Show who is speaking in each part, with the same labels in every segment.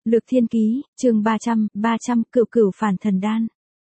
Speaker 1: Lược Thiên Ký, chương 300, Cửu Cửu Phản Thần Đan.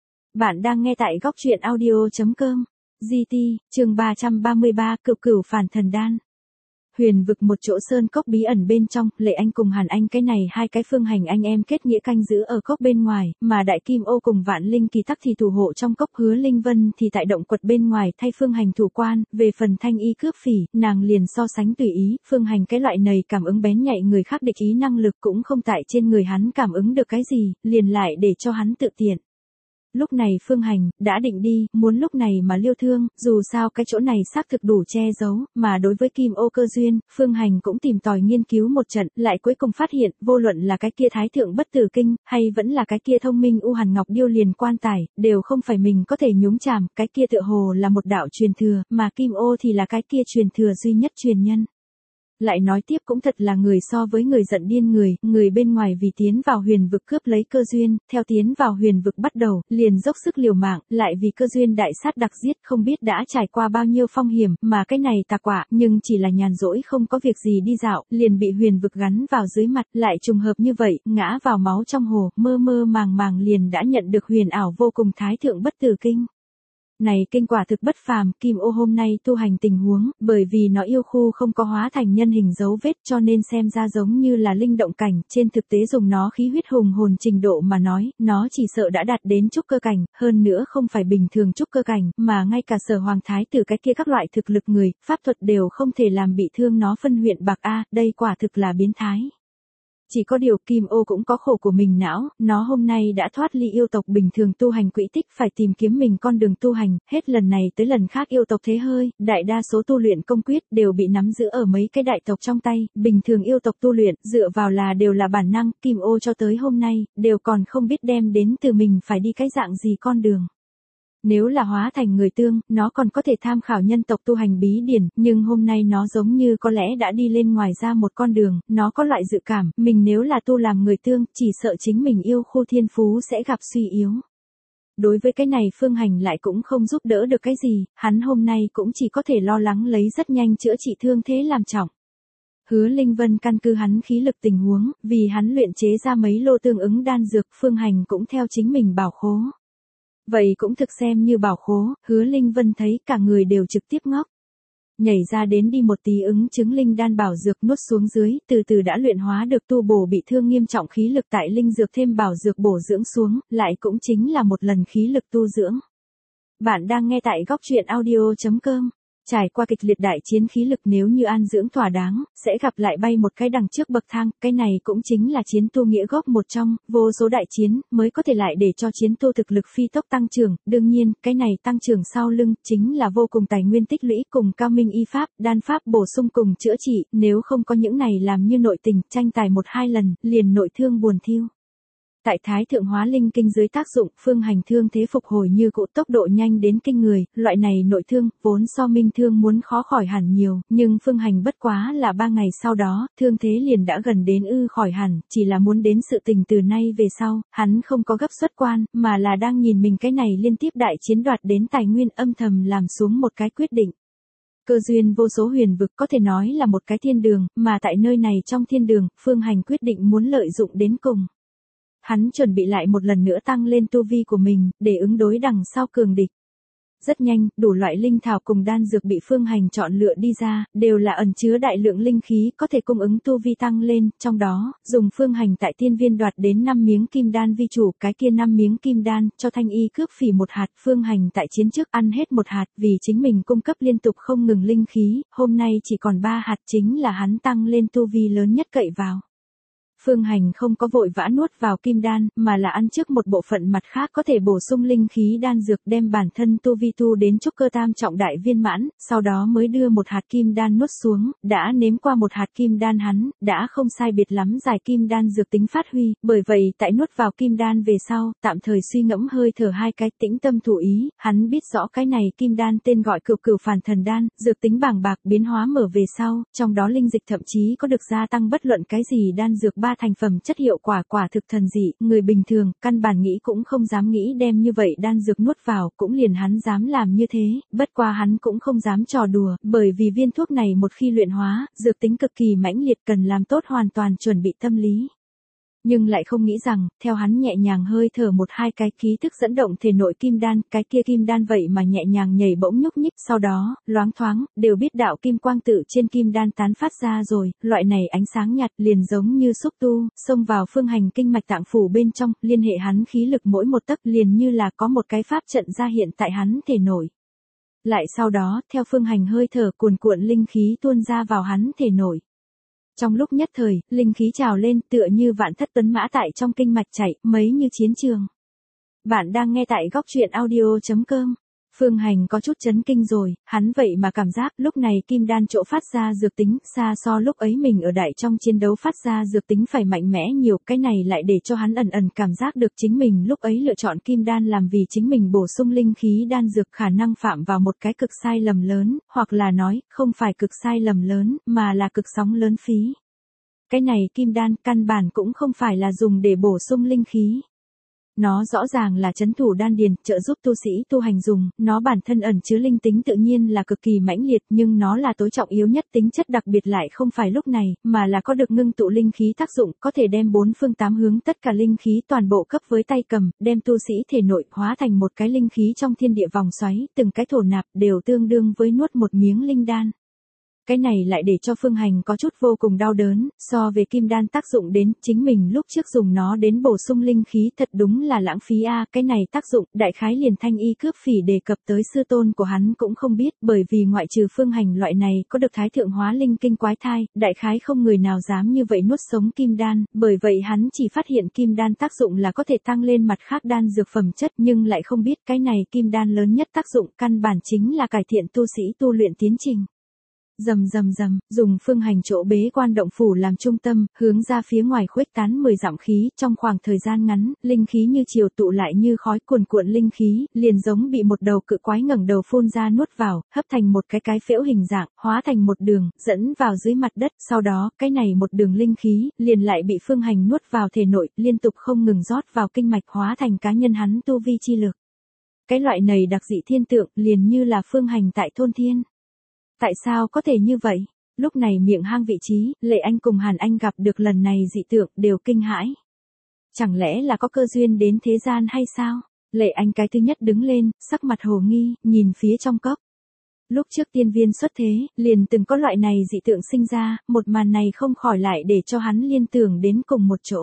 Speaker 1: Bạn đang nghe tại góc truyện audio.com. GT, chương 333, Cửu Cửu Phản Thần Đan. Huyền vực một chỗ sơn cốc bí ẩn bên trong, Lệ Anh cùng Hàn Anh cái này hai cái phương hành anh em kết nghĩa canh giữ ở cốc bên ngoài, mà Đại Kim Ô cùng Vạn Linh Kỳ tắc thì thủ hộ trong cốc, Hứa Linh Vân thì tại động quật bên ngoài thay phương hành thủ quan. Về phần Thanh Y cướp phỉ, nàng liền so sánh tùy ý, phương hành cái loại này cảm ứng bén nhạy người khác địch ý năng lực cũng không tại trên người hắn cảm ứng được cái gì, liền lại để cho hắn tự tiện. Lúc này phương hành, đã định đi, muốn lúc này mà liêu thương, dù sao cái chỗ này xác thực đủ che giấu, mà đối với Kim Ô cơ duyên, phương hành cũng tìm tòi nghiên cứu một trận, lại cuối cùng phát hiện, vô luận là cái kia Thái Thượng Bất Tử Kinh, hay vẫn là cái kia Thông Minh U Hàn Ngọc Điêu liền quan tài, đều không phải mình có thể nhúng chàm, cái kia tựa hồ là một đạo truyền thừa, mà Kim Ô thì là cái kia truyền thừa duy nhất truyền nhân. Lại nói tiếp cũng thật là người so với người giận điên người bên ngoài vì tiến vào huyền vực cướp lấy cơ duyên, theo tiến vào huyền vực bắt đầu, liền dốc sức liều mạng, lại vì cơ duyên đại sát đặc giết không biết đã trải qua bao nhiêu phong hiểm, mà cái này tà quả, nhưng chỉ là nhàn rỗi không có việc gì đi dạo, liền bị huyền vực gắn vào dưới mặt, lại trùng hợp như vậy, ngã vào máu trong hồ, mơ màng liền đã nhận được huyền ảo vô cùng Thái Thượng Bất Tử Kinh. Này kinh quả thực bất phàm, Kim Ô hôm nay tu hành tình huống, bởi vì nó yêu khu không có hóa thành nhân hình dấu vết cho nên xem ra giống như là linh động cảnh, trên thực tế dùng nó khí huyết hùng hồn trình độ mà nói, nó chỉ sợ đã đạt đến trúc cơ cảnh, hơn nữa không phải bình thường trúc cơ cảnh, mà ngay cả Sở Hoàng Thái Tử cái kia các loại thực lực người, pháp thuật đều không thể làm bị thương nó phân huyện bạc a, đây quả thực là biến thái. Chỉ có điều Kim Ô cũng có khổ của mình não, nó hôm nay đã thoát ly yêu tộc bình thường tu hành quỹ tích phải tìm kiếm mình con đường tu hành, hết lần này tới lần khác yêu tộc thế hơi, đại đa số tu luyện công quyết đều bị nắm giữ ở mấy cái đại tộc trong tay, bình thường yêu tộc tu luyện, dựa vào là đều là bản năng, Kim Ô cho tới hôm nay, đều còn không biết đem đến từ mình phải đi cái dạng gì con đường. Nếu là hóa thành người tương, nó còn có thể tham khảo nhân tộc tu hành bí điển, nhưng hôm nay nó giống như có lẽ đã đi lên ngoài ra một con đường, nó có loại dự cảm, mình nếu là tu làm người tương, chỉ sợ chính mình yêu khu thiên phú sẽ gặp suy yếu. Đối với cái này phương hành lại cũng không giúp đỡ được cái gì, hắn hôm nay cũng chỉ có thể lo lắng lấy rất nhanh chữa trị thương thế làm trọng. Hứa Linh Vân căn cứ hắn khí lực tình huống, vì hắn luyện chế ra mấy lô tương ứng đan dược, phương hành cũng theo chính mình bảo khố. Vậy cũng thực xem như bảo khố, Hứa Linh Vân thấy cả người đều trực tiếp ngốc. Nhảy ra đến đi một tí ứng chứng linh đan bảo dược nuốt xuống dưới, từ từ đã luyện hóa được tu bổ bị thương nghiêm trọng khí lực tại linh dược thêm bảo dược bổ dưỡng xuống, lại cũng chính là một lần khí lực tu dưỡng. Bạn đang nghe tại góc truyện audio.com. Trải qua kịch liệt đại chiến khí lực nếu như an dưỡng thỏa đáng, sẽ gặp lại bay một cái đằng trước bậc thang, cái này cũng chính là chiến tu nghĩa gốc một trong, vô số đại chiến, mới có thể lại để cho chiến tu thực lực phi tốc tăng trưởng, đương nhiên, cái này tăng trưởng sau lưng, chính là vô cùng tài nguyên tích lũy cùng cao minh y pháp, đan pháp bổ sung cùng chữa trị, nếu không có những này làm như nội tình, tranh tài 1-2 lần, liền nội thương buồn thiêu. Tại Thái Thượng Hóa Linh Kinh dưới tác dụng, phương hành thương thế phục hồi như cũ tốc độ nhanh đến kinh người, loại này nội thương, vốn so minh thương muốn khó khỏi hẳn nhiều, nhưng phương hành bất quá là 3 ngày sau đó, thương thế liền đã gần đến khỏi hẳn, chỉ là muốn đến sự tình từ nay về sau, hắn không có gấp xuất quan, mà là đang nhìn mình cái này liên tiếp đại chiến đoạt đến tài nguyên âm thầm làm xuống một cái quyết định. Cơ duyên vô số huyền vực có thể nói là một cái thiên đường, mà tại nơi này trong thiên đường, phương hành quyết định muốn lợi dụng đến cùng. Hắn chuẩn bị lại một lần nữa tăng lên tu vi của mình, để ứng đối đằng sau cường địch. Rất nhanh, đủ loại linh thảo cùng đan dược bị phương hành chọn lựa đi ra, đều là ẩn chứa đại lượng linh khí có thể cung ứng tu vi tăng lên, trong đó, dùng phương hành tại tiên viên đoạt đến 5 miếng kim đan vi chủ, cái kia 5 miếng kim đan, cho Thanh Y cướp phỉ 1 hạt, phương hành tại chiến trước ăn hết 1 hạt, vì chính mình cung cấp liên tục không ngừng linh khí, hôm nay chỉ còn 3 hạt chính là hắn tăng lên tu vi lớn nhất cậy vào. Phương hành không có vội vã nuốt vào kim đan, mà là ăn trước một bộ phận mặt khác có thể bổ sung linh khí đan dược đem bản thân tu vi tu đến trúc cơ tam trọng đại viên mãn, sau đó mới đưa 1 hạt kim đan nuốt xuống, đã nếm qua 1 hạt kim đan hắn, đã không sai biệt lắm giải kim đan dược tính phát huy, bởi vậy tại nuốt vào kim đan về sau, tạm thời suy ngẫm hơi thở 2 cái tĩnh tâm thủ ý, hắn biết rõ cái này kim đan tên gọi Cửu Cửu Phản Thần Đan, dược tính bàng bạc biến hóa mở về sau, trong đó linh dịch thậm chí có được gia tăng bất luận cái gì đan dược 3 thành phẩm chất hiệu quả quả thực thần dị, người bình thường, căn bản nghĩ cũng không dám nghĩ đem như vậy đan dược nuốt vào, cũng liền hắn dám làm như thế, bất qua hắn cũng không dám trò đùa, bởi vì viên thuốc này một khi luyện hóa, dược tính cực kỳ mãnh liệt cần làm tốt hoàn toàn chuẩn bị tâm lý. Nhưng lại không nghĩ rằng, theo hắn nhẹ nhàng hơi thở một hai cái khí thức dẫn động thể nội kim đan, cái kia kim đan vậy mà nhẹ nhàng nhảy bỗng nhúc nhích, sau đó, loáng thoáng, đều biết đạo kim quang tự trên kim đan tán phát ra rồi, loại này ánh sáng nhạt liền giống như xúc tu, xông vào phương hành kinh mạch tạng phủ bên trong, liên hệ hắn khí lực mỗi một tấc liền như là có một cái pháp trận ra hiện tại hắn thể nội. Lại sau đó, theo phương hành hơi thở cuồn cuộn linh khí tuôn ra vào hắn thể nội. Trong lúc nhất thời, linh khí trào lên tựa như vạn thất tuấn mã tại trong kinh mạch chạy, mấy như chiến trường. Bạn đang nghe tại góc truyện audio.com. Phương Hành có chút chấn kinh rồi, hắn vậy mà cảm giác lúc này kim đan chỗ phát ra dược tính xa so lúc ấy mình ở đại trong chiến đấu phát ra dược tính phải mạnh mẽ nhiều, cái này lại để cho hắn ẩn ẩn cảm giác được chính mình lúc ấy lựa chọn kim đan làm vì chính mình bổ sung linh khí đan dược khả năng phạm vào một cái cực sai lầm lớn, hoặc là nói, không phải cực sai lầm lớn, mà là cực sóng lớn phí. Cái này kim đan căn bản cũng không phải là dùng để bổ sung linh khí. Nó rõ ràng là trấn thủ đan điền, trợ giúp tu sĩ tu hành dùng, nó bản thân ẩn chứa linh tính tự nhiên là cực kỳ mãnh liệt, nhưng nó là tối trọng yếu nhất tính chất đặc biệt lại không phải lúc này, mà là có được ngưng tụ linh khí tác dụng, có thể đem bốn phương tám hướng tất cả linh khí toàn bộ cấp với tay cầm, đem tu sĩ thể nội hóa thành một cái linh khí trong thiên địa vòng xoáy, từng cái thổ nạp đều tương đương với nuốt một miếng linh đan. Cái này lại để cho Phương Hành có chút vô cùng đau đớn, so về kim đan tác dụng đến, chính mình lúc trước dùng nó đến bổ sung linh khí thật đúng là lãng phí a, cái này tác dụng, đại khái liền Thanh Y Cướp Phỉ đề cập tới sư tôn của hắn cũng không biết, bởi vì ngoại trừ Phương Hành loại này có được thái thượng hóa linh kinh quái thai, đại khái không người nào dám như vậy nuốt sống kim đan, bởi vậy hắn chỉ phát hiện kim đan tác dụng là có thể tăng lên mặt khác đan dược phẩm chất, nhưng lại không biết cái này kim đan lớn nhất tác dụng căn bản chính là cải thiện tu sĩ tu luyện tiến trình. Rầm rầm rầm, dùng Phương Hành chỗ bế quan động phủ làm trung tâm, hướng ra phía ngoài khuếch tán 10 dặm khí, trong khoảng thời gian ngắn, linh khí như chiều tụ lại như khói cuồn cuộn linh khí, liền giống bị một đầu cự quái ngẩng đầu phun ra nuốt vào, hấp thành một cái phễu hình dạng, hóa thành một đường, dẫn vào dưới mặt đất, sau đó, cái này một đường linh khí, liền lại bị Phương Hành nuốt vào thể nội, liên tục không ngừng rót vào kinh mạch hóa thành cá nhân hắn tu vi chi lực. Cái loại này đặc dị thiên tượng, liền như là Phương Hành tại thôn thiên. Tại sao có thể như vậy? Lúc này miệng hang vị trí, Lệ Anh cùng Hàn Anh gặp được lần này dị tượng đều kinh hãi. Chẳng lẽ là có cơ duyên đến thế gian hay sao? Lệ Anh cái thứ nhất đứng lên, sắc mặt hồ nghi, nhìn phía trong cốc. Lúc trước tiên viên xuất thế, liền từng có loại này dị tượng sinh ra, một màn này không khỏi lại để cho hắn liên tưởng đến cùng một chỗ.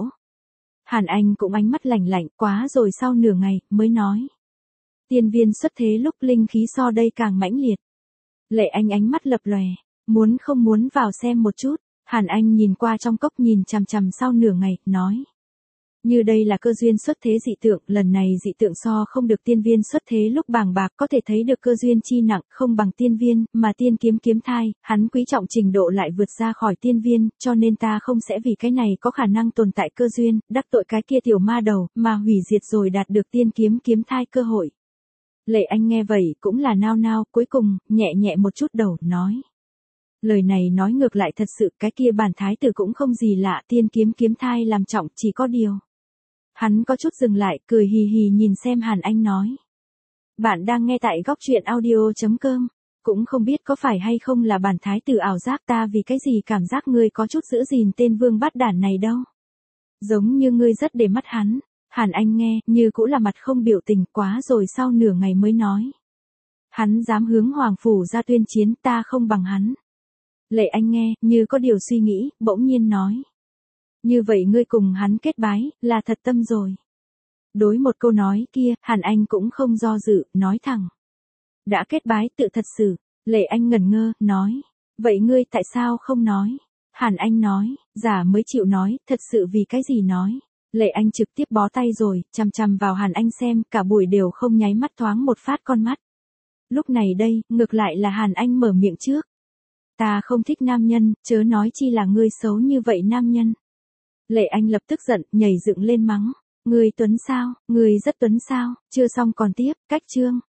Speaker 1: Hàn Anh cũng ánh mắt lạnh lạnh, quá rồi sau nửa ngày, mới nói. Tiên viên xuất thế lúc linh khí so đây càng mãnh liệt. Lệ Anh ánh mắt lập lòe, muốn không muốn vào xem một chút, Hàn Anh nhìn qua trong cốc nhìn chằm chằm sau nửa ngày, nói. Như đây là cơ duyên xuất thế dị tượng, lần này dị tượng so không được tiên viên xuất thế lúc bàng bạc có thể thấy được cơ duyên chi nặng, không bằng tiên viên, mà tiên kiếm kiếm thai, hắn quý trọng trình độ lại vượt ra khỏi tiên viên, cho nên ta không sẽ vì cái này có khả năng tồn tại cơ duyên, đắc tội cái kia tiểu ma đầu, mà hủy diệt rồi đạt được tiên kiếm kiếm thai cơ hội. Lệ Anh nghe vậy cũng là nao nao, cuối cùng, nhẹ nhẹ một chút đầu, nói. Lời này nói ngược lại thật sự, cái kia bản thái tử cũng không gì lạ, tiên kiếm kiếm thai làm trọng, chỉ có điều. Hắn có chút dừng lại, cười hì hì nhìn xem Hàn Anh nói. Bạn đang nghe tại góc truyện audio.com, cũng không biết có phải hay không là bản thái tử ảo giác ta vì cái gì cảm giác ngươi có chút giữ gìn tên vương bát đản này đâu. Giống như ngươi rất để mắt hắn. Hàn Anh nghe, như cũng là mặt không biểu tình, quá rồi sau nửa ngày mới nói. Hắn dám hướng Hoàng Phủ ra tuyên chiến, ta không bằng hắn. Lệ Anh nghe, như có điều suy nghĩ, bỗng nhiên nói. Như vậy ngươi cùng hắn kết bái, là thật tâm rồi. Đối một câu nói kia, Hàn Anh cũng không do dự, nói thẳng. Đã kết bái tự thật sự, Lệ Anh ngẩn ngơ, nói. Vậy ngươi tại sao không nói? Hàn Anh nói, giả mới chịu nói, thật sự vì cái gì nói? Lệ Anh trực tiếp bó tay rồi, chằm chằm vào Hàn Anh xem, cả buổi đều không nháy mắt thoáng một phát con mắt. Lúc này đây, ngược lại là Hàn Anh mở miệng trước. Ta không thích nam nhân, chớ nói chi là ngươi xấu như vậy nam nhân. Lệ Anh lập tức giận, nhảy dựng lên mắng. Ngươi tuấn sao, ngươi rất tuấn sao, chưa xong còn tiếp, cách chương.